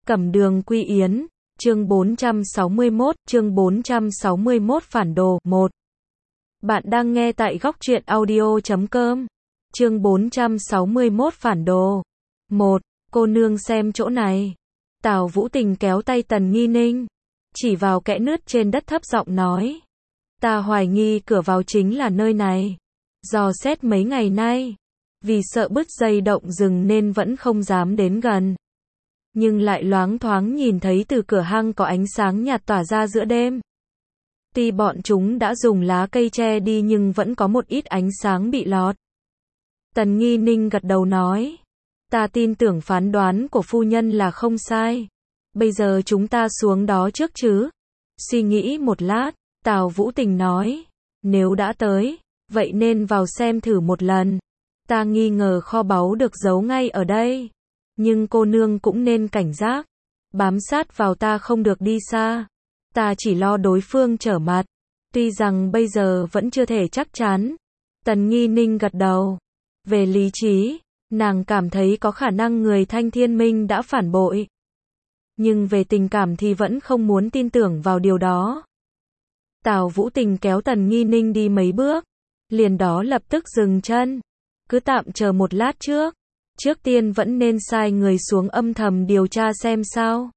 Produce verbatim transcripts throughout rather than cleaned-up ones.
Cẩm Đường Quy Yến, chương bốn trăm sáu mươi mốt, chương bốn trăm sáu mươi mốt Phản Đồ, một. Bạn đang nghe tại góc truyện audio chấm com. Chương bốn trăm sáu mươi mốt Phản Đồ. một. Cô nương xem chỗ này. Tào Vũ Tình kéo tay Tần Nghi Ninh, chỉ vào kẽ nứt trên đất thấp giọng nói. Ta hoài nghi cửa vào chính là nơi này. Dò xét mấy ngày nay, vì sợ bứt dây động rừng nên vẫn không dám đến gần. Nhưng lại loáng thoáng nhìn thấy từ cửa hang có ánh sáng nhạt tỏa ra giữa đêm. Tuy bọn chúng đã dùng lá cây che đi nhưng vẫn có một ít ánh sáng bị lọt. Tần Nghi Ninh gật đầu nói. Ta tin tưởng phán đoán của phu nhân là không sai. Bây giờ chúng ta xuống đó trước chứ? Suy nghĩ một lát, Tào Vũ Tình nói. Nếu đã tới, vậy nên vào xem thử một lần. Ta nghi ngờ kho báu được giấu ngay ở đây. Nhưng cô nương cũng nên cảnh giác. Bám sát vào ta không được đi xa. Ta chỉ lo đối phương trở mặt. Tuy rằng bây giờ vẫn chưa thể chắc chắn. Tần Nghi Ninh gật đầu. Về lý trí, nàng cảm thấy có khả năng người Thanh Thiên Minh đã phản bội. Nhưng về tình cảm thì vẫn không muốn tin tưởng vào điều đó. Tào Vũ Tình kéo Tần Nghi Ninh đi mấy bước. Liền đó lập tức dừng chân. Cứ tạm chờ một lát trước. Trước tiên vẫn nên sai người xuống âm thầm điều tra xem sao.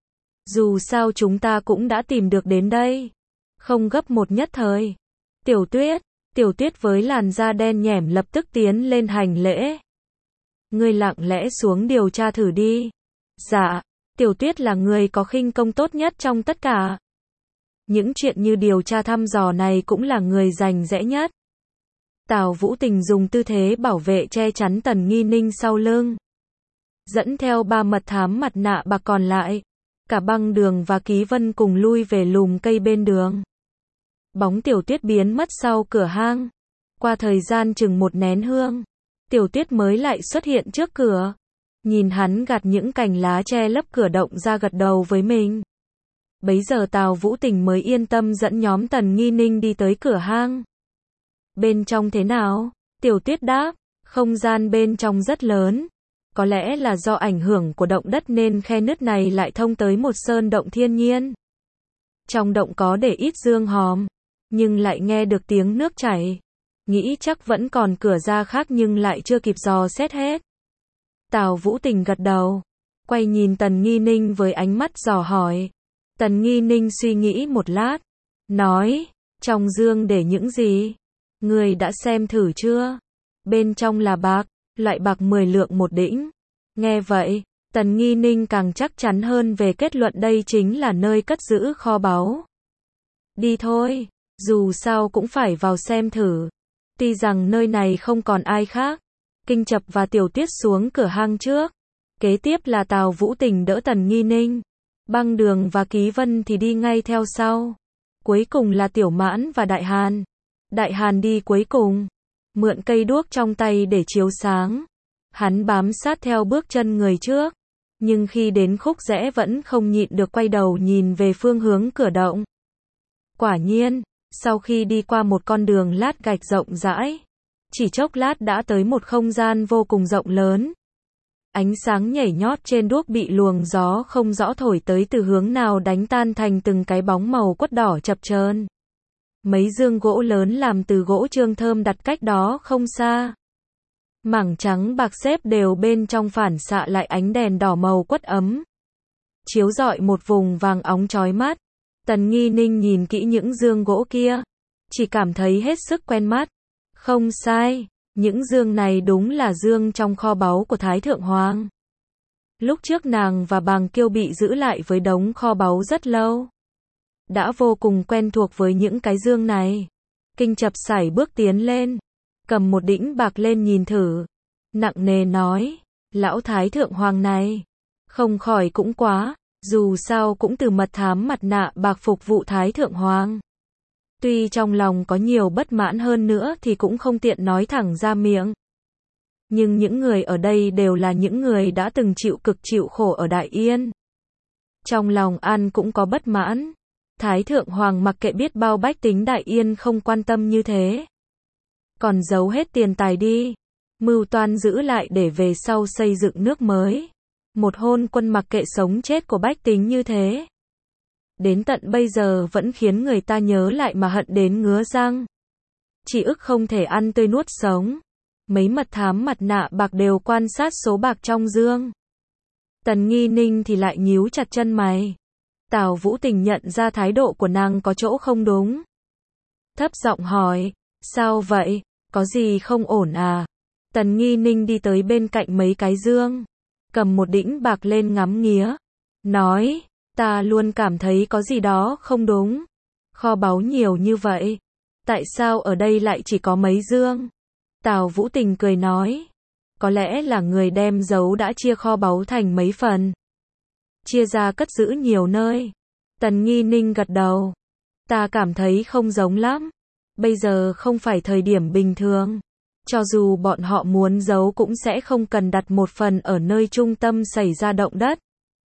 Dù sao chúng ta cũng đã tìm được đến đây. Không gấp một nhất thời. Tiểu Tuyết, Tiểu Tuyết với làn da đen nhẻm lập tức tiến lên hành lễ. Ngươi lặng lẽ xuống điều tra thử đi. Dạ, Tiểu Tuyết là người có khinh công tốt nhất trong tất cả. Những chuyện như điều tra thăm dò này cũng là người rành rẽ nhất. Tào Vũ Tình dùng tư thế bảo vệ che chắn Tần Nghi Ninh sau lưng. Dẫn theo ba mật thám mặt nạ bạc còn lại. Cả Băng Đường và Ký Vân cùng lui về lùm cây bên đường. Bóng Tiểu Tuyết biến mất sau cửa hang. Qua thời gian chừng một nén hương, Tiểu Tuyết mới lại xuất hiện trước cửa. Nhìn hắn gạt những cành lá che lấp cửa động ra gật đầu với mình. Bấy giờ Tào Vũ Tình mới yên tâm dẫn nhóm Tần Nghi Ninh đi tới cửa hang. Bên trong thế nào? Tiểu Tuyết đáp, không gian bên trong rất lớn. Có lẽ là do ảnh hưởng của động đất nên khe nứt này lại thông tới một sơn động thiên nhiên. Trong động có để ít dương hòm, nhưng lại nghe được tiếng nước chảy. Nghĩ chắc vẫn còn cửa ra khác nhưng lại chưa kịp dò xét hết. Tào Vũ Tình gật đầu, quay nhìn Tần Nghi Ninh với ánh mắt dò hỏi. Tần Nghi Ninh suy nghĩ một lát, nói, trong dương để những gì? Người đã xem thử chưa? Bên trong là bạc, loại bạc mười lượng một đĩnh. Nghe vậy, Tần Nghi Ninh càng chắc chắn hơn về kết luận đây chính là nơi cất giữ kho báu. Đi thôi, dù sao cũng phải vào xem thử. Tuy rằng nơi này không còn ai khác. Kinh Chập và Tiểu Tuyết xuống cửa hang trước. Kế tiếp là Tào Vũ Tình đỡ Tần Nghi Ninh. Băng Đường và Ký Vân thì đi ngay theo sau. Cuối cùng là Tiểu Mãn và Đại Hàn. Đại Hàn đi cuối cùng, mượn cây đuốc trong tay để chiếu sáng. Hắn bám sát theo bước chân người trước, nhưng khi đến khúc rẽ vẫn không nhịn được quay đầu nhìn về phương hướng cửa động. Quả nhiên, sau khi đi qua một con đường lát gạch rộng rãi, chỉ chốc lát đã tới một không gian vô cùng rộng lớn. Ánh sáng nhảy nhót trên đuốc bị luồng gió không rõ thổi tới từ hướng nào đánh tan thành từng cái bóng màu quất đỏ chập chờn. Mấy dương gỗ lớn làm từ gỗ trương thơm đặt cách đó không xa. Mảng trắng bạc xếp đều bên trong phản xạ lại ánh đèn đỏ màu quất ấm. Chiếu rọi một vùng vàng óng chói mắt. Tần Nghi Ninh nhìn kỹ những dương gỗ kia. Chỉ cảm thấy hết sức quen mắt. Không sai, những dương này đúng là dương trong kho báu của Thái Thượng Hoàng. Lúc trước nàng và Bàng Kiêu bị giữ lại với đống kho báu rất lâu. Đã vô cùng quen thuộc với những cái dương này. Kinh Chập sải bước tiến lên, cầm một đĩnh bạc lên nhìn thử, nặng nề nói, lão Thái Thượng Hoàng này, không khỏi cũng quá, dù sao cũng từ mật thám mặt nạ bạc phục vụ Thái Thượng Hoàng. Tuy trong lòng có nhiều bất mãn hơn nữa thì cũng không tiện nói thẳng ra miệng. Nhưng những người ở đây đều là những người đã từng chịu cực chịu khổ ở Đại Yên. Trong lòng An cũng có bất mãn. Thái Thượng Hoàng mặc kệ biết bao bách tính Đại Yên không quan tâm như thế. Còn giấu hết tiền tài đi. Mưu toan giữ lại để về sau xây dựng nước mới. Một hôn quân mặc kệ sống chết của bách tính như thế. Đến tận bây giờ vẫn khiến người ta nhớ lại mà hận đến ngứa răng. Chỉ ức không thể ăn tươi nuốt sống. Mấy mật thám mặt nạ bạc đều quan sát số bạc trong dương. Tần Nghi Ninh thì lại nhíu chặt chân mày. Tào Vũ Tình nhận ra thái độ của nàng có chỗ không đúng. Thấp giọng hỏi, sao vậy, có gì không ổn à? Tần Nghi Ninh đi tới bên cạnh mấy cái dương, cầm một đĩnh bạc lên ngắm nghía, nói, ta luôn cảm thấy có gì đó không đúng. Kho báu nhiều như vậy, tại sao ở đây lại chỉ có mấy dương? Tào Vũ Tình cười nói, có lẽ là người đem giấu đã chia kho báu thành mấy phần, chia ra cất giữ nhiều nơi. Tần Nghi Ninh gật đầu, ta cảm thấy không giống lắm, bây giờ không phải thời điểm bình thường. Cho dù bọn họ muốn giấu cũng sẽ không cần đặt một phần ở nơi trung tâm xảy ra động đất.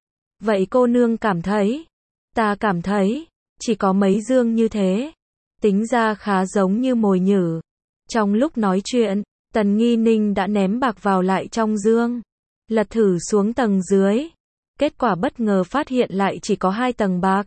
Vậy cô nương cảm thấy? Ta cảm thấy, chỉ có mấy dương như thế. Tính ra khá giống như mồi nhử. Trong lúc nói chuyện, Tần Nghi Ninh đã ném bạc vào lại trong dương. Lật thử xuống tầng dưới. Kết quả bất ngờ phát hiện lại chỉ có hai tầng bạc.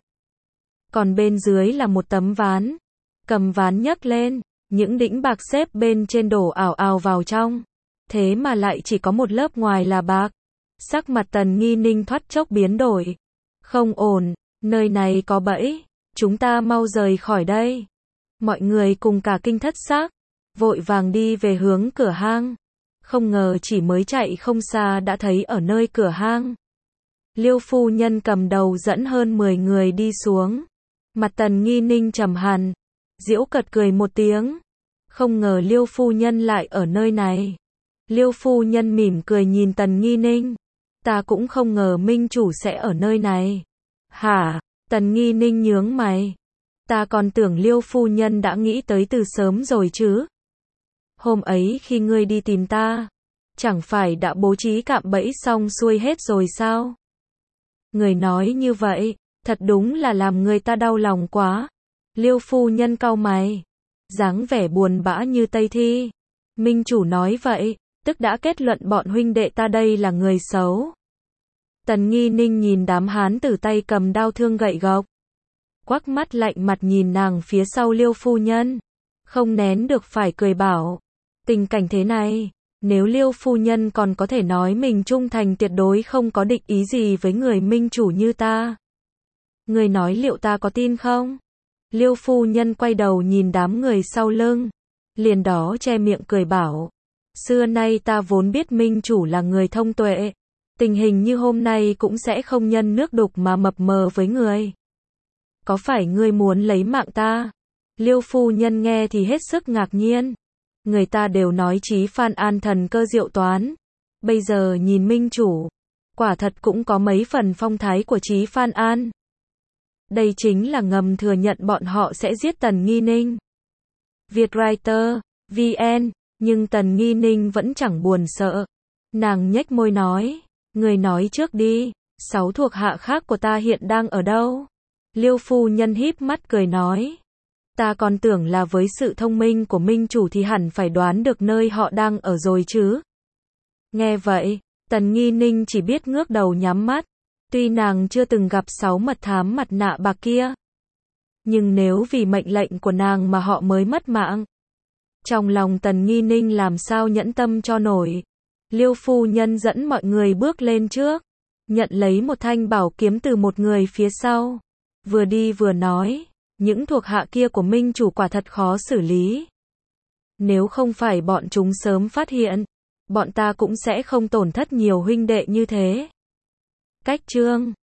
Còn bên dưới là một tấm ván. Cầm ván nhấc lên. Những đĩnh bạc xếp bên trên đổ ảo ảo vào trong. Thế mà lại chỉ có một lớp ngoài là bạc. Sắc mặt Tần Nghi Ninh thoát chốc biến đổi. Không ổn, nơi này có bẫy. Chúng ta mau rời khỏi đây. Mọi người cùng cả kinh thất xác. Vội vàng đi về hướng cửa hang. Không ngờ chỉ mới chạy không xa đã thấy ở nơi cửa hang. Liêu phu nhân cầm đầu dẫn hơn mười người đi xuống. Mặt Tần Nghi Ninh trầm hẳn. Giễu cợt cười một tiếng. Không ngờ Liêu phu nhân lại ở nơi này. Liêu phu nhân mỉm cười nhìn Tần Nghi Ninh. Ta cũng không ngờ minh chủ sẽ ở nơi này. Hả? Tần Nghi Ninh nhướng mày. Ta còn tưởng Liêu phu nhân đã nghĩ tới từ sớm rồi chứ. Hôm ấy khi ngươi đi tìm ta, chẳng phải đã bố trí cạm bẫy xong xuôi hết rồi sao? Người nói như vậy, thật đúng là làm người ta đau lòng quá. Liêu phu nhân cau mày, dáng vẻ buồn bã như Tây Thi. Minh chủ nói vậy, tức đã kết luận bọn huynh đệ ta đây là người xấu. Tần Nghi Ninh nhìn đám hán tử tay cầm đao thương gậy gộc, quắc mắt lạnh mặt nhìn nàng phía sau Liêu phu nhân, không nén được phải cười bảo, tình cảnh thế này, nếu Liêu phu nhân còn có thể nói mình trung thành tuyệt đối không có địch ý gì với người minh chủ như ta, người nói liệu ta có tin không? Liêu phu nhân quay đầu nhìn đám người sau lưng, liền đó che miệng cười bảo, xưa nay ta vốn biết minh chủ là người thông tuệ, tình hình như hôm nay cũng sẽ không nhân nước đục mà mập mờ với người. Có phải ngươi muốn lấy mạng ta? Liêu phu nhân nghe thì hết sức ngạc nhiên. Người ta đều nói Chí Phan An thần cơ diệu toán. Bây giờ nhìn minh chủ, quả thật cũng có mấy phần phong thái của Chí Phan An. Đây chính là ngầm thừa nhận bọn họ sẽ giết Tần Nghi Ninh. Vietwriter, vê en, nhưng Tần Nghi Ninh vẫn chẳng buồn sợ. Nàng nhếch môi nói, người nói trước đi, sáu thuộc hạ khác của ta hiện đang ở đâu? Liêu phu nhân híp mắt cười nói, ta còn tưởng là với sự thông minh của minh chủ thì hẳn phải đoán được nơi họ đang ở rồi chứ. Nghe vậy, Tần Nghi Ninh chỉ biết ngước đầu nhắm mắt. Tuy nàng chưa từng gặp sáu mật thám mặt nạ bạc kia, nhưng nếu vì mệnh lệnh của nàng mà họ mới mất mạng, trong lòng Tần Nghi Ninh làm sao nhẫn tâm cho nổi. Liêu phu nhân dẫn mọi người bước lên trước, nhận lấy một thanh bảo kiếm từ một người phía sau, vừa đi vừa nói, những thuộc hạ kia của minh chủ quả thật khó xử lý. Nếu không phải bọn chúng sớm phát hiện, bọn ta cũng sẽ không tổn thất nhiều huynh đệ như thế. Cách chương